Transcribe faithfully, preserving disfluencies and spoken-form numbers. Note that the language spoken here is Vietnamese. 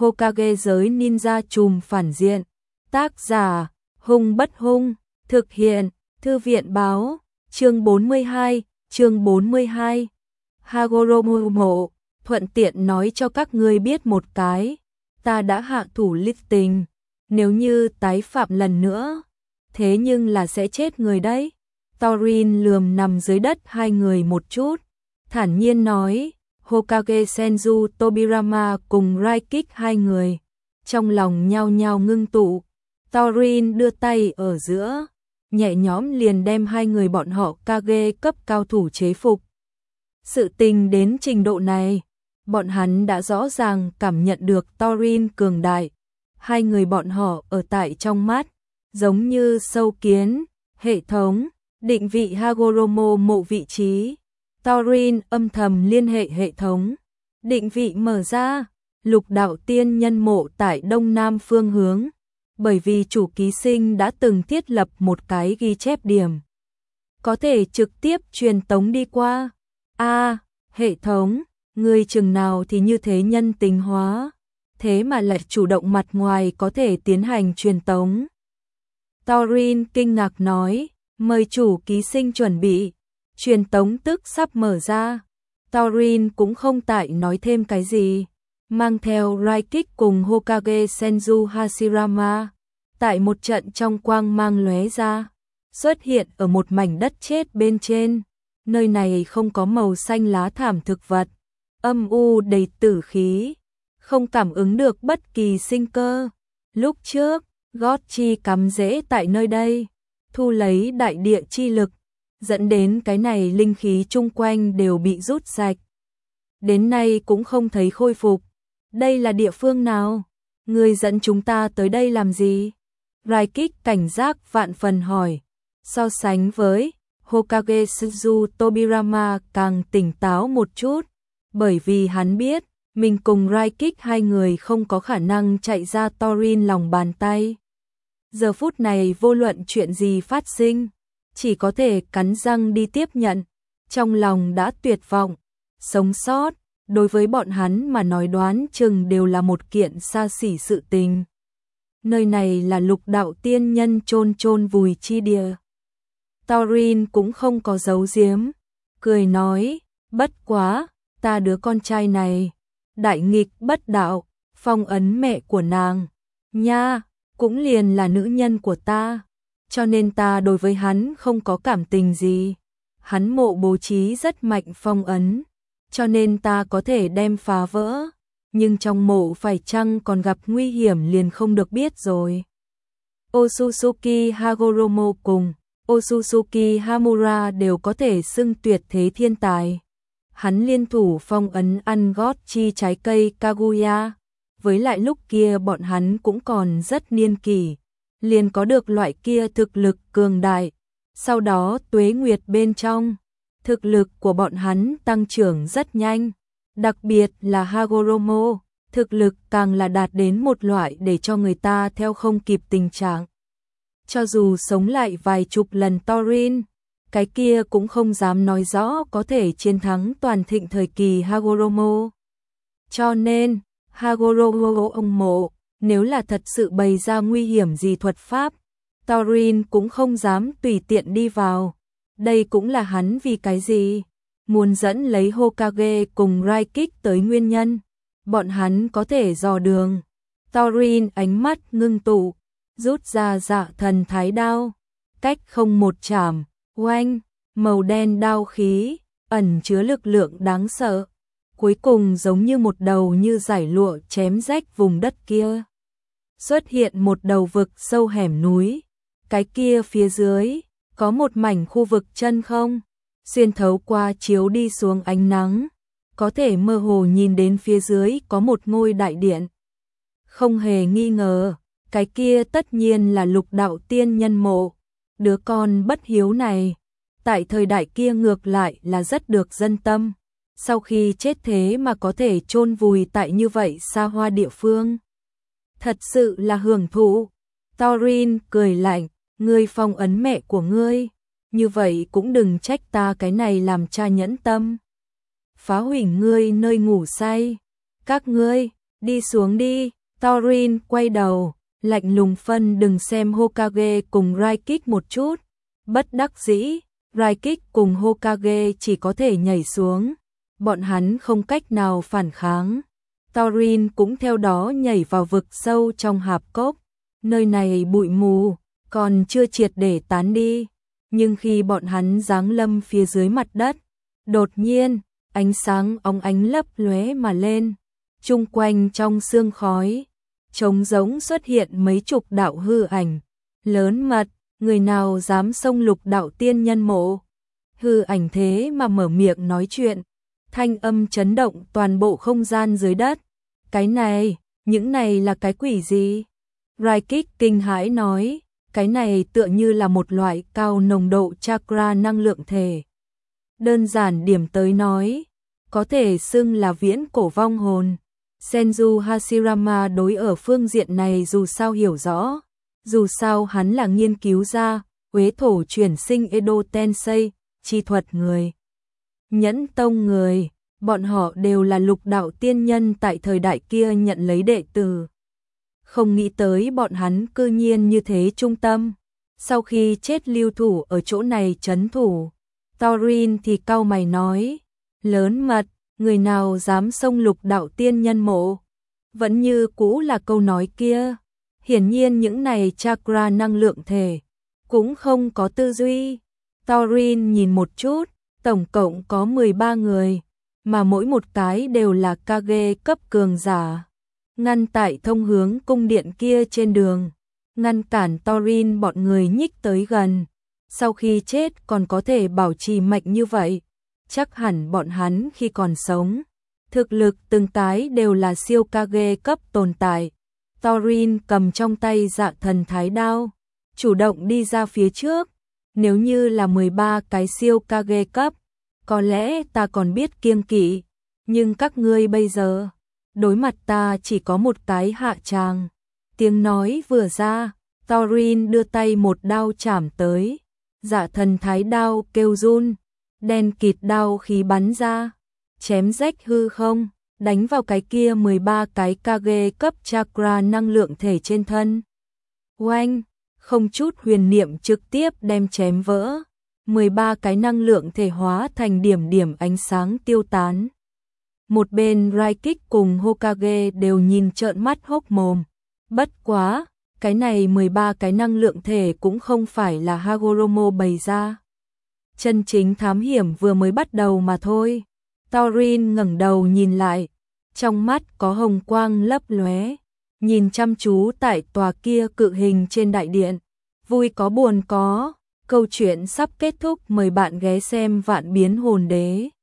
Hokage giới ninja trùm phản diện. Tác giả, Hung Bất Hung, thực hiện, Thư viện báo, chương bốn mươi hai, chương bốn mươi hai. Hagoromo, thuận tiện nói cho các ngươi biết một cái, ta đã hạ thủ listing, nếu như tái phạm lần nữa, thế nhưng là sẽ chết người đấy. Thorin lườm nằm dưới đất hai người một chút, thản nhiên nói, Hokage Senju Tobirama cùng Raikik hai người, trong lòng nhao nhao ngưng tụ. Thorin đưa tay ở giữa, nhẹ nhõm liền đem hai người bọn họ Kage cấp cao thủ chế phục. Sự tình đến trình độ này, bọn hắn đã rõ ràng cảm nhận được Thorin cường đại. Hai người bọn họ ở tại trong mắt, giống như sâu kiến, hệ thống, định vị Hagoromo mộ vị trí. Thorin âm thầm liên hệ hệ thống, định vị mở ra, lục đạo tiên nhân mộ tại đông nam phương hướng, bởi vì chủ ký sinh đã từng thiết lập một cái ghi chép điểm, có thể trực tiếp truyền tống đi qua. A, à, hệ thống, người chừng nào thì như thế nhân tính hóa, thế mà lại chủ động mặt ngoài có thể tiến hành truyền tống. Thorin kinh ngạc nói, mời chủ ký sinh chuẩn bị. Truyền tống tức sắp mở ra. Thorin cũng không tại nói thêm cái gì, mang theo Raikik cùng Hokage Senju Hashirama, tại một trận trong quang mang lóe ra, xuất hiện ở một mảnh đất chết bên trên. Nơi này không có màu xanh lá thảm thực vật, âm u đầy tử khí, không cảm ứng được bất kỳ sinh cơ. Lúc trước, gót chi cắm rễ tại nơi đây, thu lấy đại địa chi lực, dẫn đến cái này linh khí chung quanh đều bị rút sạch. Đến nay cũng không thấy khôi phục. Đây là địa phương nào? Người dẫn chúng ta tới đây làm gì? Raikik cảnh giác vạn phần hỏi. So sánh với Hokage Senju Tobirama càng tỉnh táo một chút, bởi vì hắn biết mình cùng Raikik hai người không có khả năng chạy ra Thorin lòng bàn tay. Giờ phút này vô luận chuyện gì phát sinh, chỉ có thể cắn răng đi tiếp nhận, trong lòng đã tuyệt vọng. Sống sót, đối với bọn hắn mà nói đoán chừng đều là một kiện xa xỉ sự tình. Nơi này là lục đạo tiên nhân chôn chôn vùi chi địa. Thorin cũng không có giấu giếm, cười nói, bất quá, ta đứa con trai này, đại nghịch bất đạo, phong ấn mẹ của nàng, nha, cũng liền là nữ nhân của ta. Cho nên ta đối với hắn không có cảm tình gì. Hắn mộ bố trí rất mạnh phong ấn, cho nên ta có thể đem phá vỡ, nhưng trong mộ phải chăng còn gặp nguy hiểm liền không được biết rồi. Otsutsuki Hagoromo cùng Otsutsuki Hamura đều có thể xưng tuyệt thế thiên tài. Hắn liên thủ phong ấn ăn gót chi trái cây Kaguya, với lại lúc kia bọn hắn cũng còn rất niên kỷ, liền có được loại kia thực lực cường đại. Sau đó tuế nguyệt bên trong, thực lực của bọn hắn tăng trưởng rất nhanh, đặc biệt là Hagoromo, thực lực càng là đạt đến một loại để cho người ta theo không kịp tình trạng. Cho dù sống lại vài chục lần Thorin, cái kia cũng không dám nói rõ có thể chiến thắng toàn thịnh thời kỳ Hagoromo. Cho nên, Hagoromo ông mộ, nếu là thật sự bày ra nguy hiểm gì thuật pháp, Thorin cũng không dám tùy tiện đi vào. Đây cũng là hắn vì cái gì muốn dẫn lấy Hokage cùng Raikik tới nguyên nhân. Bọn hắn có thể dò đường. Thorin ánh mắt ngưng tụ, rút ra dạ thần thái đao, cách không một chảm, oanh, màu đen đao khí, ẩn chứa lực lượng đáng sợ. Cuối cùng giống như một đầu như giải lụa chém rách vùng đất kia. Xuất hiện một đầu vực sâu hẻm núi, cái kia phía dưới, có một mảnh khu vực chân không, xuyên thấu qua chiếu đi xuống ánh nắng, có thể mơ hồ nhìn đến phía dưới có một ngôi đại điện. Không hề nghi ngờ, cái kia tất nhiên là lục đạo tiên nhân mộ. Đứa con bất hiếu này, tại thời đại kia ngược lại là rất được dân tâm. Sau khi chết thế mà có thể chôn vùi tại như vậy xa hoa địa phương. Thật sự là hưởng thụ. Thorin cười lạnh, ngươi phong ấn mẹ của ngươi, như vậy cũng đừng trách ta cái này làm cha nhẫn tâm. Phá hủy ngươi nơi ngủ say. Các ngươi, Đi xuống đi, Thorin quay đầu, lạnh lùng phân đừng xem Hokage cùng Raikik một chút. Bất đắc dĩ, Raikik cùng Hokage chỉ có thể nhảy xuống, bọn hắn không cách nào phản kháng. Thorin cũng theo đó nhảy vào vực sâu trong hạp cốc, nơi này bụi mù, còn chưa triệt để tán đi. Nhưng khi bọn hắn giáng lâm phía dưới mặt đất, đột nhiên, ánh sáng óng ánh lấp lóe mà lên, chung quanh trong sương khói, trống rỗng xuất hiện mấy chục đạo hư ảnh, lớn mật, người nào dám xông Lục Đạo Tiên Nhân mộ. Hư ảnh thế mà mở miệng nói chuyện, thanh âm chấn động toàn bộ không gian dưới đất. Cái này, những này là cái quỷ gì? Raikik kinh hãi nói, cái này tựa như là một loại cao nồng độ chakra năng lượng thể. Đơn giản điểm tới nói, có thể xưng là viễn cổ vong hồn. Senju Hashirama đối ở phương diện này dù sao hiểu rõ, dù sao hắn là nghiên cứu ra Uế thổ chuyển sinh Edo Tensei, chi thuật người. Nhẫn tông người, bọn họ đều là Lục Đạo Tiên Nhân tại thời đại kia nhận lấy đệ tử. Không nghĩ tới bọn hắn cư nhiên như thế trung tâm. Sau khi chết lưu thủ ở chỗ này trấn thủ, Thorin thì cau mày nói, lớn mật, người nào dám xông Lục Đạo Tiên Nhân mộ. Vẫn như cũ là câu nói kia, hiển nhiên những này chakra năng lượng thể cũng không có tư duy. Thorin nhìn một chút, tổng cộng có mười ba người, mà mỗi một cái đều là Kage cấp cường giả. Ngăn tại thông hướng cung điện kia trên đường, ngăn cản Thorin bọn người nhích tới gần. Sau khi chết còn có thể bảo trì mệnh như vậy, chắc hẳn bọn hắn khi còn sống, thực lực từng cái đều là siêu Kage cấp tồn tại. Thorin cầm trong tay Dạ Thần Thái Đao, chủ động đi ra phía trước. Nếu như là mười ba cái siêu Kage cấp, có lẽ ta còn biết kiêng kỵ, nhưng các ngươi bây giờ, đối mặt ta chỉ có một cái hạ tràng. Tiếng nói vừa ra, Thorin đưa tay một đao chảm tới. Dạ Thần Thái Đao kêu run, đen kịt đao khí bắn ra, chém rách hư không, đánh vào cái kia mười ba cái Kage cấp chakra năng lượng thể trên thân. Oanh, không chút huyền niệm trực tiếp đem chém vỡ. mười ba cái năng lượng thể hóa thành điểm điểm ánh sáng tiêu tán. Một bên Raikik cùng Hokage đều nhìn trợn mắt hốc mồm. Bất quá, cái này mười ba cái năng lượng thể cũng không phải là Hagoromo bày ra. Chân chính thám hiểm vừa mới bắt đầu mà thôi. Thorin ngẩng đầu nhìn lại, trong mắt có hồng quang lấp lóe, nhìn chăm chú tại tòa kia cự hình trên đại điện. Vui có buồn có, câu chuyện sắp kết thúc, mời bạn ghé xem Vạn Biến Hồn Đế.